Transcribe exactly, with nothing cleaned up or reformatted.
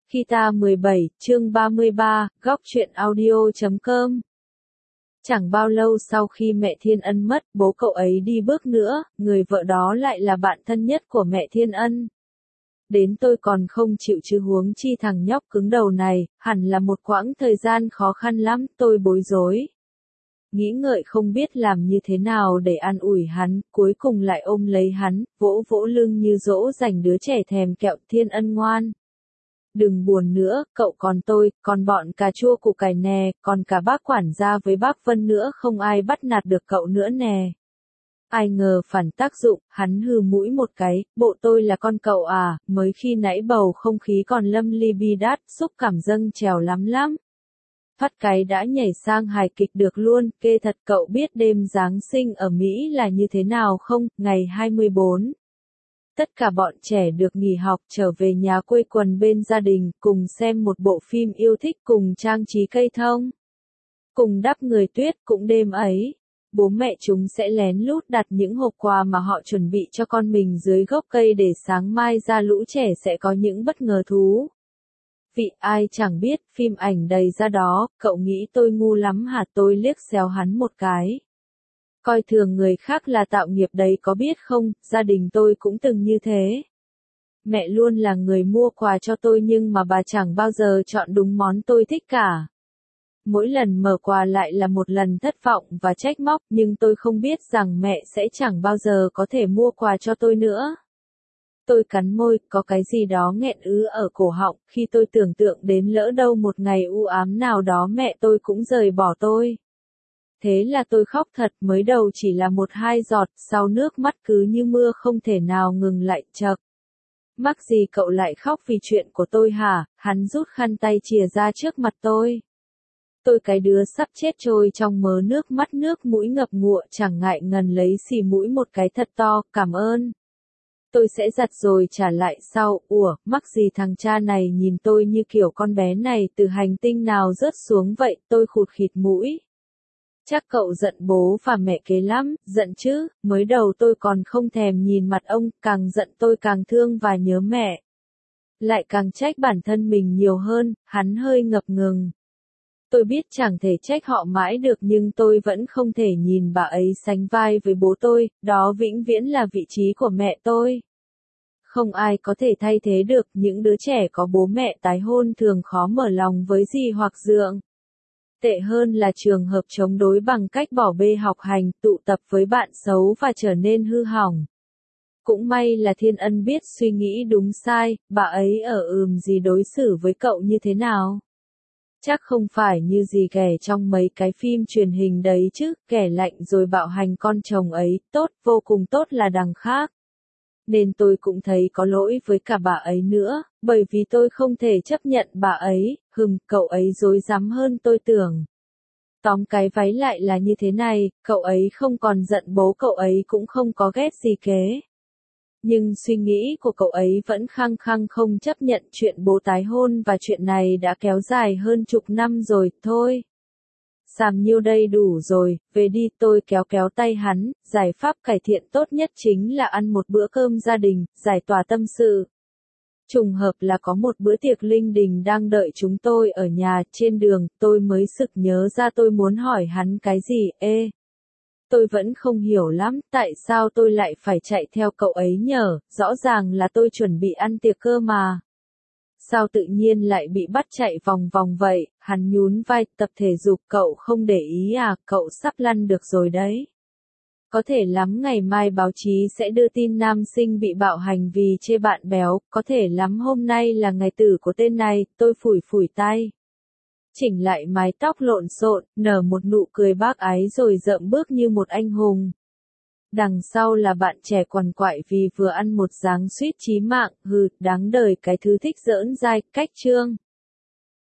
Khi ta mười bảy, chương ba mươi ba, góc truyện audio chấm com. Chẳng bao lâu sau khi mẹ Thiên Ân mất, bố cậu ấy đi bước nữa, người vợ đó lại là bạn thân nhất của mẹ Thiên Ân. Đến tôi còn không chịu chứ huống chi thằng nhóc cứng đầu này, hẳn là một quãng thời gian khó khăn lắm, tôi bối rối. Nghĩ ngợi không biết làm như thế nào để an ủi hắn, cuối cùng lại ôm lấy hắn, vỗ vỗ lưng như dỗ dành đứa trẻ thèm kẹo. Thiên Ân ngoan. Đừng buồn nữa, cậu còn tôi, còn bọn cà chua củ cải nè, còn cả bác quản gia với bác Vân nữa, không ai bắt nạt được cậu nữa nè. Ai ngờ phản tác dụng, hắn hừ mũi một cái, bộ tôi là con cậu à, mới khi nãy bầu không khí còn lâm ly bi đát, xúc cảm dâng trào lắm lắm. Phát cái đã nhảy sang hài kịch được luôn, kê thật. Cậu biết đêm Giáng sinh ở Mỹ là như thế nào không? Ngày hai mươi bốn. Tất cả bọn trẻ được nghỉ học trở về nhà quây quần bên gia đình, cùng xem một bộ phim yêu thích, cùng trang trí cây thông, cùng đắp người tuyết. Cũng đêm ấy, bố mẹ chúng sẽ lén lút đặt những hộp quà mà họ chuẩn bị cho con mình dưới gốc cây để sáng mai ra lũ trẻ sẽ có những bất ngờ thú vị. Ai chẳng biết, phim ảnh đầy ra đó. Cậu nghĩ tôi ngu lắm hả? Tôi liếc xéo hắn một cái. Coi thường người khác là tạo nghiệp đấy có biết không, gia đình tôi cũng từng như thế. Mẹ luôn là người mua quà cho tôi nhưng mà bà chẳng bao giờ chọn đúng món tôi thích cả. Mỗi lần mở quà lại là một lần thất vọng và trách móc, nhưng tôi không biết rằng mẹ sẽ chẳng bao giờ có thể mua quà cho tôi nữa. Tôi cắn môi, có cái gì đó nghẹn ứ ở cổ họng, khi tôi tưởng tượng đến lỡ đâu một ngày u ám nào đó mẹ tôi cũng rời bỏ tôi. Thế là tôi khóc thật, mới đầu chỉ là một hai giọt, sau nước mắt cứ như mưa không thể nào ngừng lại. Chậc. Mắc gì cậu lại khóc vì chuyện của tôi hả? Hắn rút khăn tay chìa ra trước mặt tôi. Tôi cái đứa sắp chết trôi trong mớ nước mắt, nước mũi ngập ngụa, chẳng ngại ngần lấy xì mũi một cái thật to. Cảm ơn. Tôi sẽ giặt rồi trả lại sau. Ủa, mắc gì thằng cha này nhìn tôi như kiểu con bé này từ hành tinh nào rớt xuống vậy. Tôi khụt khịt mũi. Chắc cậu giận bố và mẹ kế lắm. Giận chứ, mới đầu tôi còn không thèm nhìn mặt ông, càng giận tôi càng thương và nhớ mẹ. Lại càng trách bản thân mình nhiều hơn. Hắn hơi ngập ngừng. Tôi biết chẳng thể trách họ mãi được nhưng tôi vẫn không thể nhìn bà ấy sánh vai với bố tôi, đó vĩnh viễn là vị trí của mẹ tôi. Không ai có thể thay thế được. Những đứa trẻ có bố mẹ tái hôn thường khó mở lòng với dì hoặc dượng. Tệ hơn là trường hợp chống đối bằng cách bỏ bê học hành, tụ tập với bạn xấu và trở nên hư hỏng. Cũng may là Thiên Ân biết suy nghĩ đúng sai, bà ấy ở ừm gì đối xử với cậu như thế nào. Chắc không phải như gì kẻ trong mấy cái phim truyền hình đấy chứ, kẻ lạnh rồi bạo hành con chồng ấy, tốt, vô cùng tốt là đằng khác. Nên tôi cũng thấy có lỗi với cả bà ấy nữa, bởi vì tôi không thể chấp nhận bà ấy. Hừm, cậu ấy dối dám hơn tôi tưởng. Tóm cái váy lại là như thế này, cậu ấy không còn giận bố, cậu ấy cũng không có ghét gì kế. Nhưng suy nghĩ của cậu ấy vẫn khăng khăng không chấp nhận chuyện bố tái hôn và chuyện này đã kéo dài hơn chục năm rồi. Thôi. Làm nhiêu đây đủ rồi, về đi. Tôi kéo kéo tay hắn. Giải pháp cải thiện tốt nhất chính là ăn một bữa cơm gia đình, giải tỏa tâm sự. Trùng hợp là có một bữa tiệc linh đình đang đợi chúng tôi ở nhà. Trên đường, tôi mới sực nhớ ra tôi muốn hỏi hắn cái gì. Ê! Tôi vẫn không hiểu lắm, tại sao tôi lại phải chạy theo cậu ấy nhở, rõ ràng là tôi chuẩn bị ăn tiệc cơ mà. Sao tự nhiên lại bị bắt chạy vòng vòng vậy? Hắn nhún vai. Tập thể dục cậu không để ý à, cậu sắp lăn được rồi đấy. Có thể lắm ngày mai báo chí sẽ đưa tin nam sinh bị bạo hành vì chê bạn béo, có thể lắm hôm nay là ngày tử của tên này. Tôi phủi phủi tay. Chỉnh lại mái tóc lộn xộn, nở một nụ cười bác ái rồi dậm bước như một anh hùng. Đằng sau là bạn trẻ quằn quại vì vừa ăn một giáng suýt chí mạng. Hừ, đáng đời cái thứ thích giỡn dai. Cách chương